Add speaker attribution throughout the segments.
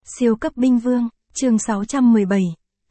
Speaker 1: Siêu cấp binh vương, chương 617.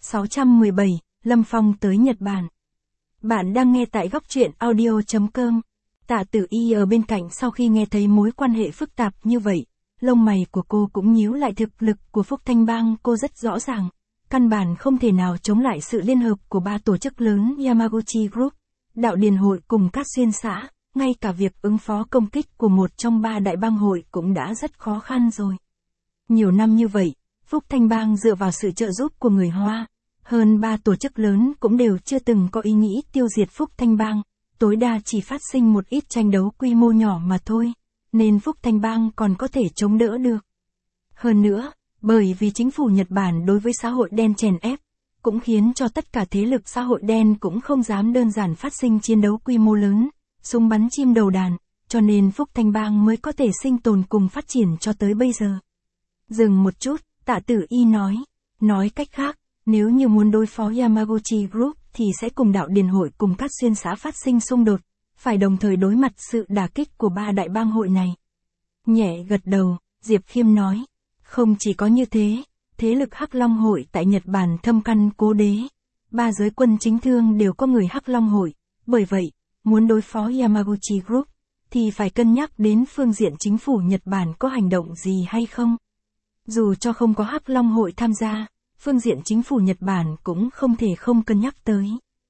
Speaker 1: 617, Lâm Phong tới Nhật Bản. Bạn đang nghe tại góc truyện audio.com. Tạ Tử Y ở bên cạnh sau khi nghe thấy mối quan hệ phức tạp như vậy, lông mày của cô cũng nhíu lại. Thực lực của Phúc Thanh Bang cô rất rõ ràng, căn bản không thể nào chống lại sự liên hợp của ba tổ chức lớn Yamaguchi Group, Đạo Điền Hội cùng các xuyên xã, ngay cả việc ứng phó công kích của một trong ba đại bang hội cũng đã rất khó khăn rồi. Nhiều năm như vậy, Phúc Thanh Bang dựa vào sự trợ giúp của người Hoa, hơn ba tổ chức lớn cũng đều chưa từng có ý nghĩ tiêu diệt Phúc Thanh Bang, tối đa chỉ phát sinh một ít tranh đấu quy mô nhỏ mà thôi, nên Phúc Thanh Bang còn có thể chống đỡ được. Hơn nữa, bởi vì chính phủ Nhật Bản đối với xã hội đen chèn ép, cũng khiến cho tất cả thế lực xã hội đen cũng không dám đơn giản phát sinh chiến đấu quy mô lớn, súng bắn chim đầu đàn, cho nên Phúc Thanh Bang mới có thể sinh tồn cùng phát triển cho tới bây giờ. Dừng một chút, Tạ Tử Y nói cách khác, nếu như muốn đối phó Yamaguchi Group thì sẽ cùng Đạo Điền Hội cùng các xuyên xã phát sinh xung đột, phải đồng thời đối mặt sự đả kích của ba đại bang hội này. Nhẹ gật đầu, Diệp Khiêm nói, không chỉ có như thế, thế lực Hắc Long Hội tại Nhật Bản thâm căn cố đế, ba giới quân chính thương đều có người Hắc Long Hội, bởi vậy, muốn đối phó Yamaguchi Group, thì phải cân nhắc đến phương diện chính phủ Nhật Bản có hành động gì hay không. Dù cho không có Hắc Long Hội tham gia, phương diện chính phủ Nhật Bản cũng không thể không cân nhắc tới.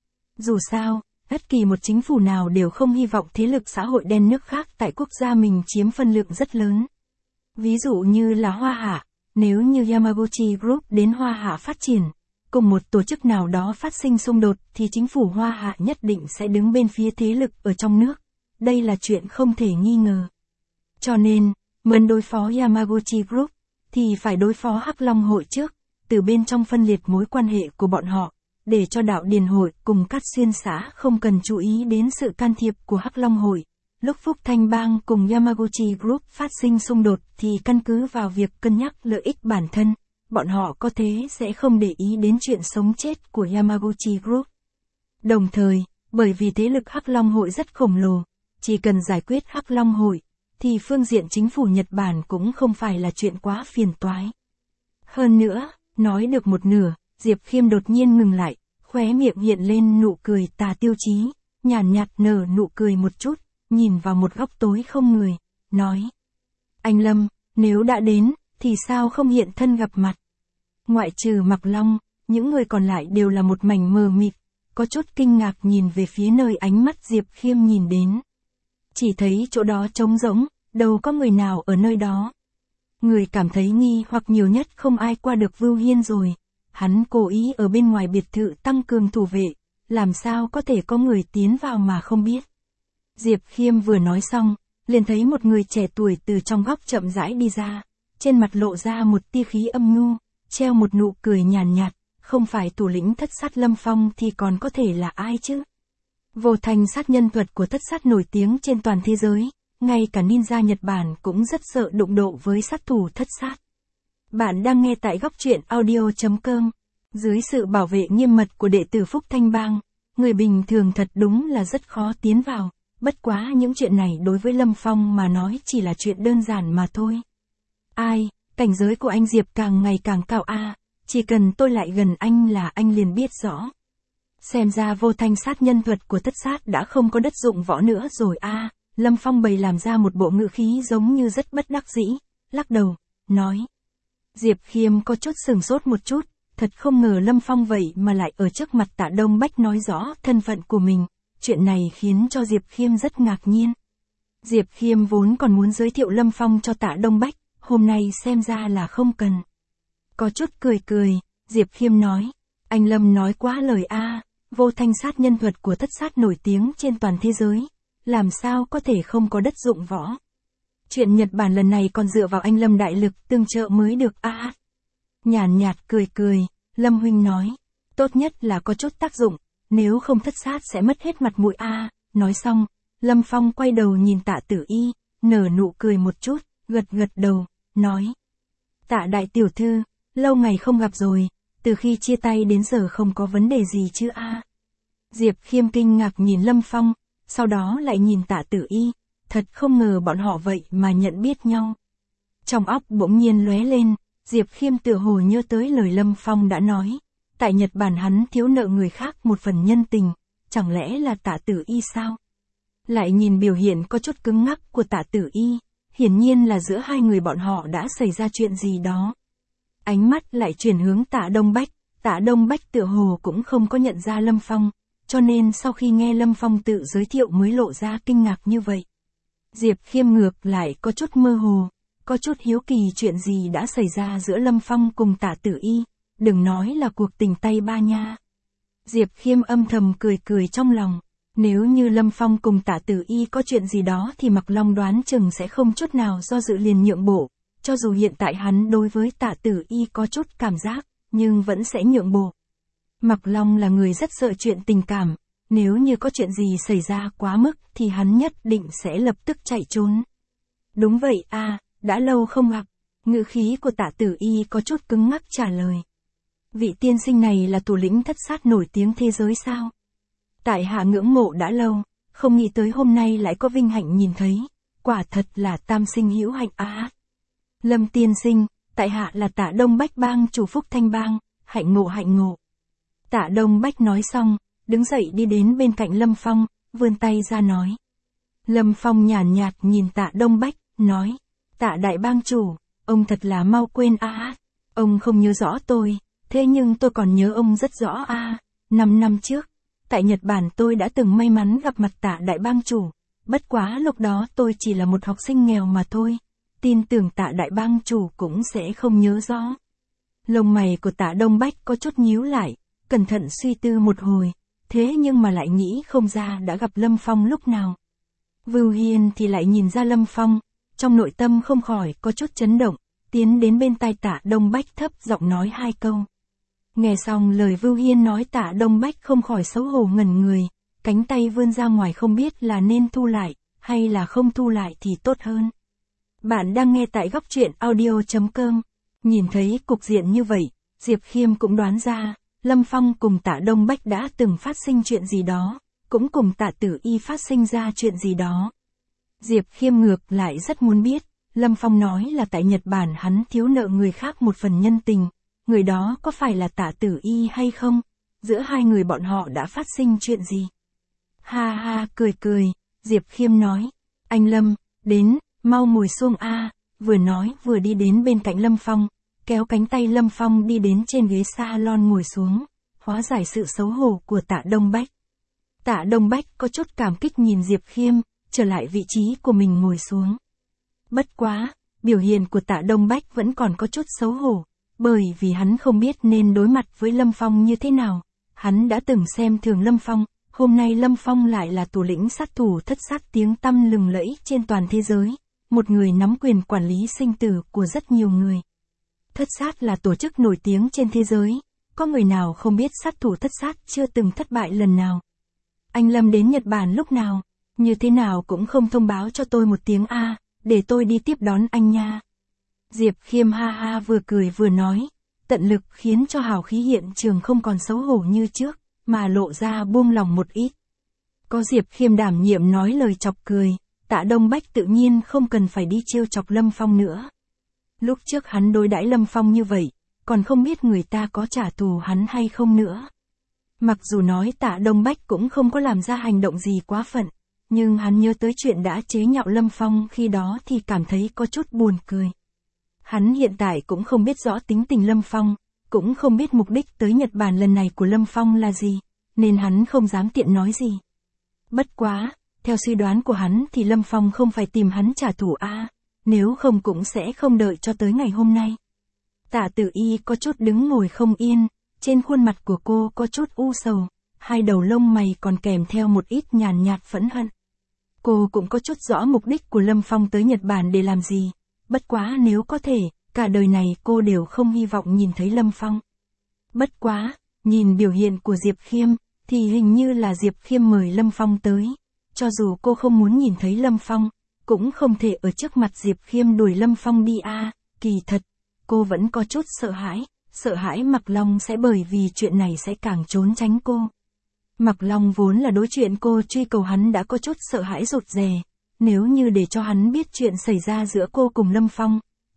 Speaker 1: Dù sao, bất kỳ một chính phủ nào đều không hy vọng thế lực xã hội đen nước khác tại quốc gia mình chiếm phân lượng rất lớn. Ví dụ như là Hoa Hạ, nếu như Yamaguchi Group đến Hoa Hạ phát triển, cùng một tổ chức nào đó phát sinh xung đột thì chính phủ Hoa Hạ nhất định sẽ đứng bên phía thế lực ở trong nước. Đây là chuyện không thể nghi ngờ. Cho nên, muốn đối phó Yamaguchi Group, thì phải đối phó Hắc Long Hội trước, từ bên trong phân liệt mối quan hệ của bọn họ, để cho Đạo Điền Hội cùng các xuyên xã không cần chú ý đến sự can thiệp của Hắc Long Hội. Lúc Phúc Thanh Bang cùng Yamaguchi Group phát sinh xung đột thì căn cứ vào việc cân nhắc lợi ích bản thân, bọn họ có thế sẽ không để ý đến chuyện sống chết của Yamaguchi Group. Đồng thời, bởi vì thế lực Hắc Long Hội rất khổng lồ, chỉ cần giải quyết Hắc Long Hội, thì phương diện chính phủ Nhật Bản cũng không phải là chuyện quá phiền toái. Hơn nữa, nói được một nửa, Diệp Khiêm đột nhiên ngừng lại, khóe miệng hiện lên nụ cười tà tiêu chí, nhàn nhạt nở nụ cười một chút, nhìn vào một góc tối không người, nói. Anh Lâm, nếu đã đến, thì sao không hiện thân gặp mặt? Ngoại trừ Mạc Long, những người còn lại đều là một mảnh mờ mịt, có chút kinh ngạc nhìn về phía nơi ánh mắt Diệp Khiêm nhìn đến. Chỉ thấy chỗ đó trống rỗng, đâu có người nào ở nơi đó. Người cảm thấy nghi hoặc nhiều nhất không ai qua được Vưu Hiên rồi. Hắn cố ý ở bên ngoài biệt thự tăng cường thủ vệ, làm sao có thể có người tiến vào mà không biết. Diệp Khiêm vừa nói xong, liền thấy một người trẻ tuổi từ trong góc chậm rãi đi ra, trên mặt lộ ra một tia khí âm nhu, treo một nụ cười nhàn nhạt, không phải thủ lĩnh Thất Sát Lâm Phong thì còn có thể là ai chứ? Vô thành sát nhân thuật của Thất Sát nổi tiếng trên toàn thế giới, ngay cả ninja Nhật Bản cũng rất sợ đụng độ với sát thủ Thất Sát. Bạn đang nghe tại góc truyện audio.com. Dưới sự bảo vệ nghiêm mật của đệ tử Phúc Thanh Bang, người bình thường thật đúng là rất khó tiến vào, bất quá những chuyện này đối với Lâm Phong mà nói chỉ là chuyện đơn giản mà thôi. Ai, cảnh giới của anh Diệp càng ngày càng cao a, chỉ cần tôi lại gần anh là anh liền biết rõ. Xem ra vô thanh sát nhân thuật của Thất Sát đã không có đất dụng võ nữa rồi a. Lâm Phong bày làm ra một bộ ngữ khí giống như rất bất đắc dĩ, lắc đầu, nói. Diệp Khiêm có chút sửng sốt một chút, thật không ngờ Lâm Phong vậy mà lại ở trước mặt Tạ Đông Bách nói rõ thân phận của mình, chuyện này khiến cho Diệp Khiêm rất ngạc nhiên. Diệp Khiêm vốn còn muốn giới thiệu Lâm Phong cho Tạ Đông Bách, hôm nay xem ra là không cần. Có chút cười, Diệp Khiêm nói, anh Lâm nói quá lời a, vô thanh sát nhân thuật của Thất Sát nổi tiếng trên toàn thế giới, làm sao có thể không có đất dụng võ. Chuyện Nhật Bản lần này còn dựa vào anh Lâm đại lực tương trợ mới được a. Nhàn nhạt cười, Lâm huynh nói, tốt nhất là có chút tác dụng, nếu không Thất Sát sẽ mất hết mặt mũi a. Nói xong, Lâm Phong quay đầu nhìn Tạ Tử Y, nở nụ cười một chút, gật đầu, nói. Tạ đại tiểu thư, lâu ngày không gặp rồi, từ khi chia tay đến giờ không có vấn đề gì chứ a. Diệp Khiêm kinh ngạc nhìn Lâm Phong, sau đó lại nhìn Tạ Tử Y, thật không ngờ bọn họ vậy mà nhận biết nhau. Trong óc bỗng nhiên lóe lên, Diệp Khiêm tựa hồ nhớ tới lời Lâm Phong đã nói. Tại Nhật Bản hắn thiếu nợ người khác một phần nhân tình, chẳng lẽ là Tạ Tử Y sao? Lại nhìn biểu hiện có chút cứng ngắc của Tạ Tử Y, hiển nhiên là giữa hai người bọn họ đã xảy ra chuyện gì đó. Ánh mắt lại chuyển hướng Tạ Đông Bách, Tạ Đông Bách tựa hồ cũng không có nhận ra Lâm Phong, cho nên sau khi nghe Lâm Phong tự giới thiệu mới lộ ra kinh ngạc như vậy. Diệp Khiêm ngược lại có chút mơ hồ, có chút hiếu kỳ chuyện gì đã xảy ra giữa Lâm Phong cùng Tạ Tử Y, đừng nói là cuộc tình tay ba nha. Diệp Khiêm âm thầm cười cười trong lòng, nếu như Lâm Phong cùng Tạ Tử Y có chuyện gì đó thì Mạc Long đoán chừng sẽ không chút nào do dự liền nhượng bộ, cho dù hiện tại hắn đối với Tạ Tử Y có chút cảm giác, nhưng vẫn sẽ nhượng bộ. Mạc Long là người rất sợ chuyện tình cảm, nếu như có chuyện gì xảy ra quá mức thì hắn nhất định sẽ lập tức chạy trốn. Đúng vậy à, đã lâu không gặp, ngữ khí của Tạ Tử Y có chút cứng ngắc trả lời. Vị tiên sinh này là thủ lĩnh thất sát nổi tiếng thế giới sao? Tại hạ ngưỡng mộ đã lâu, không nghĩ tới hôm nay lại có vinh hạnh nhìn thấy, quả thật là tam sinh hữu hạnh á. Lâm tiên sinh, tại hạ là Tạ Đông Bách bang chủ Phúc Thanh bang, hạnh ngộ hạnh ngộ. Tạ Đông Bách nói xong, đứng dậy đi đến bên cạnh Lâm Phong, vươn tay ra nói. Lâm Phong nhàn nhạt nhìn Tạ Đông Bách, nói, Tạ đại bang chủ, ông thật là mau quên á. Ông không nhớ rõ tôi, thế nhưng tôi còn nhớ ông rất rõ à. 5 năm trước, tại Nhật Bản tôi đã từng may mắn gặp mặt Tạ đại bang chủ, bất quá lúc đó tôi chỉ là một học sinh nghèo mà thôi, tin tưởng Tạ đại bang chủ cũng sẽ không nhớ rõ. Lông mày của Tạ Đông Bách có chút nhíu lại, cẩn thận suy tư một hồi, thế nhưng mà lại nghĩ không ra đã gặp Lâm Phong lúc nào. Vưu Hiên thì lại nhìn ra Lâm Phong, trong nội tâm không khỏi có chút chấn động, tiến đến bên tai Tạ Đông Bách thấp giọng nói 2 câu. Nghe xong lời Vưu Hiên nói Tạ Đông Bách không khỏi xấu hổ ngẩn người, cánh tay vươn ra ngoài không biết là nên thu lại, hay là không thu lại thì tốt hơn. Bạn đang nghe tại góc truyện audio.com. Nhìn thấy cục diện như vậy, Diệp Khiêm cũng đoán ra, Lâm Phong cùng Tạ Đông Bách đã từng phát sinh chuyện gì đó, cũng cùng Tạ Tử Y phát sinh ra chuyện gì đó. Diệp Khiêm ngược lại rất muốn biết, Lâm Phong nói là tại Nhật Bản hắn thiếu nợ người khác một phần nhân tình, người đó có phải là Tạ Tử Y hay không? Giữa hai người bọn họ đã phát sinh chuyện gì? Ha ha cười cười, Diệp Khiêm nói, anh Lâm, đến, mau ngồi xuống a. Vừa nói vừa đi đến bên cạnh Lâm Phong, kéo cánh tay Lâm Phong đi đến trên ghế salon ngồi xuống, hóa giải sự xấu hổ của Tạ Đông Bách. Tạ Đông Bách có chút cảm kích nhìn Diệp Khiêm, trở lại vị trí của mình ngồi xuống. Bất quá, biểu hiện của Tạ Đông Bách vẫn còn có chút xấu hổ, bởi vì hắn không biết nên đối mặt với Lâm Phong như thế nào. Hắn đã từng xem thường Lâm Phong, hôm nay Lâm Phong lại là thủ lĩnh sát thủ thất sát tiếng tăm lừng lẫy trên toàn thế giới, một người nắm quyền quản lý sinh tử của rất nhiều người. Thất sát là tổ chức nổi tiếng trên thế giới, có người nào không biết sát thủ thất sát chưa từng thất bại lần nào. Anh Lâm đến Nhật Bản lúc nào, như thế nào cũng không thông báo cho tôi một tiếng a, để tôi đi tiếp đón anh nha. Diệp Khiêm ha ha vừa cười vừa nói, tận lực khiến cho hào khí hiện trường không còn xấu hổ như trước, mà lộ ra buông lòng một ít. Có Diệp Khiêm đảm nhiệm nói lời chọc cười, Tạ Đông Bách tự nhiên không cần phải đi trêu chọc Lâm Phong nữa. Lúc trước hắn đối đãi Lâm Phong như vậy, còn không biết người ta có trả thù hắn hay không nữa. Mặc dù nói Tạ Đông Bách cũng không có làm ra hành động gì quá phận, nhưng hắn nhớ tới chuyện đã chế nhạo Lâm Phong khi đó thì cảm thấy có chút buồn cười. Hắn hiện tại cũng không biết rõ tính tình Lâm Phong, cũng không biết mục đích tới Nhật Bản lần này của Lâm Phong là gì, nên hắn không dám tiện nói gì. Bất quá, theo suy đoán của hắn thì Lâm Phong không phải tìm hắn trả thù a, nếu không cũng sẽ không đợi cho tới ngày hôm nay. Tạ Tử Y có chút đứng ngồi không yên, trên khuôn mặt của cô có chút u sầu, hai đầu lông mày còn kèm theo một ít nhàn nhạt phẫn hận. Cô cũng có chút rõ mục đích của Lâm Phong tới Nhật Bản để làm gì, bất quá nếu có thể, cả đời này cô đều không hy vọng nhìn thấy Lâm Phong. Bất quá, nhìn biểu hiện của Diệp Khiêm, thì hình như là Diệp Khiêm mời Lâm Phong tới, cho dù cô không muốn nhìn thấy Lâm Phong, cũng không thể ở trước mặt Diệp Khiêm đuổi Lâm Phong đi a. Kỳ thật, cô vẫn có chút sợ hãi Mạc Long sẽ bởi vì chuyện này sẽ càng trốn tránh cô. Mạc Long vốn là đối chuyện cô truy cầu hắn đã có chút sợ hãi rụt rè, nếu như để cho hắn biết chuyện xảy ra giữa cô cùng Lâm Phong,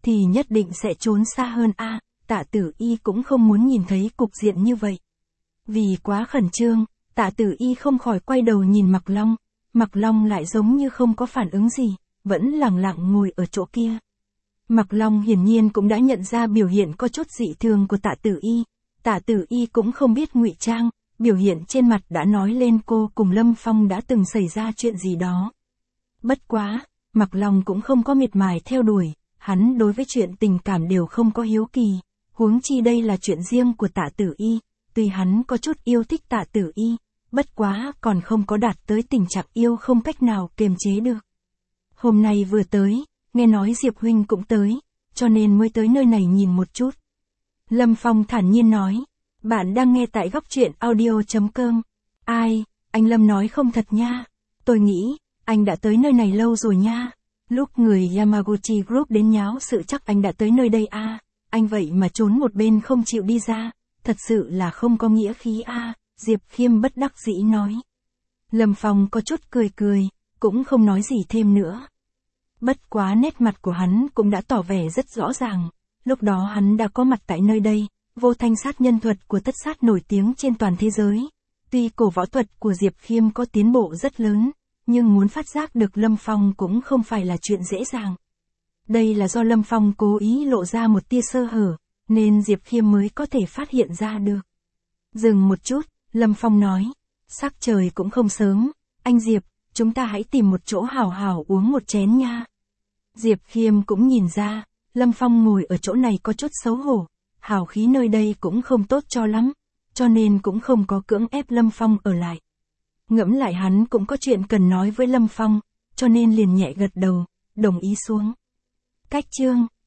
Speaker 1: thì nhất định sẽ trốn xa hơn a. Tạ Tử Y cũng không muốn nhìn thấy cục diện như vậy. Vì quá khẩn trương, Tạ Tử Y không khỏi quay đầu nhìn Mạc Long. Mạc Long lại giống như không có phản ứng gì, vẫn lặng lặng ngồi ở chỗ kia. Mạc Long hiển nhiên cũng đã nhận ra biểu hiện có chút dị thường của Tạ Tử Y. Tạ Tử Y cũng không biết ngụy trang, biểu hiện trên mặt đã nói lên cô cùng Lâm Phong đã từng xảy ra chuyện gì đó. Bất quá, Mạc Long cũng không có miệt mài theo đuổi, hắn đối với chuyện tình cảm đều không có hiếu kỳ, huống chi đây là chuyện riêng của Tạ Tử Y, tuy hắn có chút yêu thích Tạ Tử Y, bất quá còn không có đạt tới tình trạng yêu không cách nào kiềm chế được. Hôm nay vừa tới, nghe nói Diệp huynh cũng tới, cho nên mới tới nơi này nhìn một chút. Lâm Phong thản nhiên nói, bạn đang nghe tại góc truyện audio.com. Ai, anh Lâm nói không thật nha, tôi nghĩ, anh đã tới nơi này lâu rồi nha. Lúc người Yamaguchi Group đến nháo sự chắc anh đã tới nơi đây a. Anh vậy mà trốn một bên không chịu đi ra, thật sự là không có nghĩa khí a. Diệp Khiêm bất đắc dĩ nói. Lâm Phong có chút cười cười, cũng không nói gì thêm nữa. Bất quá nét mặt của hắn cũng đã tỏ vẻ rất rõ ràng, lúc đó hắn đã có mặt tại nơi đây, vô thanh sát nhân thuật của tất sát nổi tiếng trên toàn thế giới. Tuy cổ võ thuật của Diệp Khiêm có tiến bộ rất lớn, nhưng muốn phát giác được Lâm Phong cũng không phải là chuyện dễ dàng. Đây là do Lâm Phong cố ý lộ ra một tia sơ hở, nên Diệp Khiêm mới có thể phát hiện ra được. Dừng một chút, Lâm Phong nói, sắc trời cũng không sớm, anh Diệp, chúng ta hãy tìm một chỗ hào hào uống một chén nha. Diệp Khiêm cũng nhìn ra, Lâm Phong ngồi ở chỗ này có chút xấu hổ, hào khí nơi đây cũng không tốt cho lắm, cho nên cũng không có cưỡng ép Lâm Phong ở lại. Ngẫm lại hắn cũng có chuyện cần nói với Lâm Phong, cho nên liền nhẹ gật đầu, đồng ý xuống. Cách chương